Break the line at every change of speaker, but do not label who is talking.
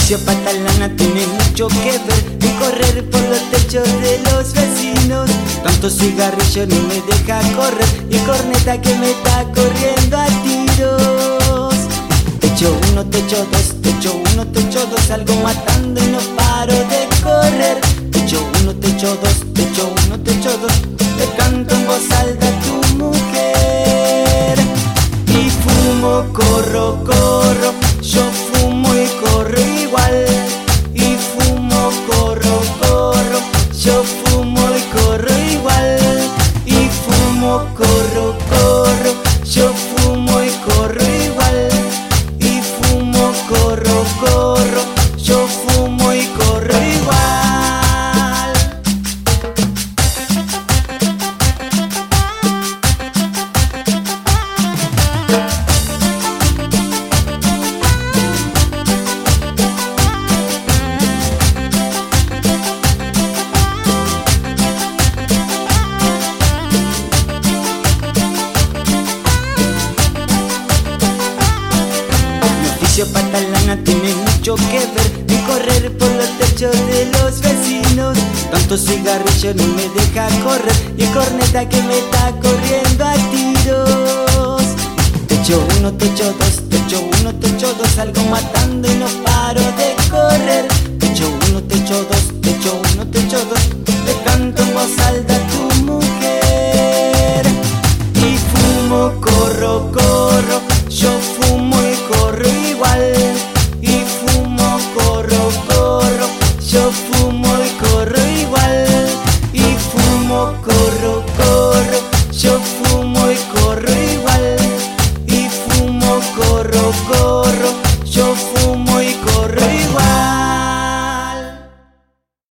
oficio patalana tiene mucho que ver en correr por los techos de los vecinos. Tanto cigarrillo no me deja correr y corneta que me está corriendo a tiros. Techo uno, techo dos, techo uno, techo dos, salgo matando y no paro de correr. Techo uno, techo dos, techo uno, techo dos, le canto en voz alta a tu mujer. Y fumo, corro, corro, yo fumo y corro igual. Y fumo, corro, corro, yo fumo y corro igual. Y fumo, corro, corro, yo fumo y corro igual. Y fumo, corro, corro, yo fumo y corro igual. Patalana tiene mucho que ver en correr por los techos de los vecinos. Tanto cigarrillo no me deja correr y corneta que me está corriendo a tiros. Techo uno, techo dos, techo uno, techo dos, salgo matando y no paro de correr. Techo uno, techo dos, techo uno, techo dos, le canto en voz alta a tu mujer. Y fumo, corro, corro, yo fumo y corro igual. Y fumo, corro, corro, yo fumo y corro igual. Y fumo, corro, corro, yo fumo y corro igual. Y fumo, corro, corro,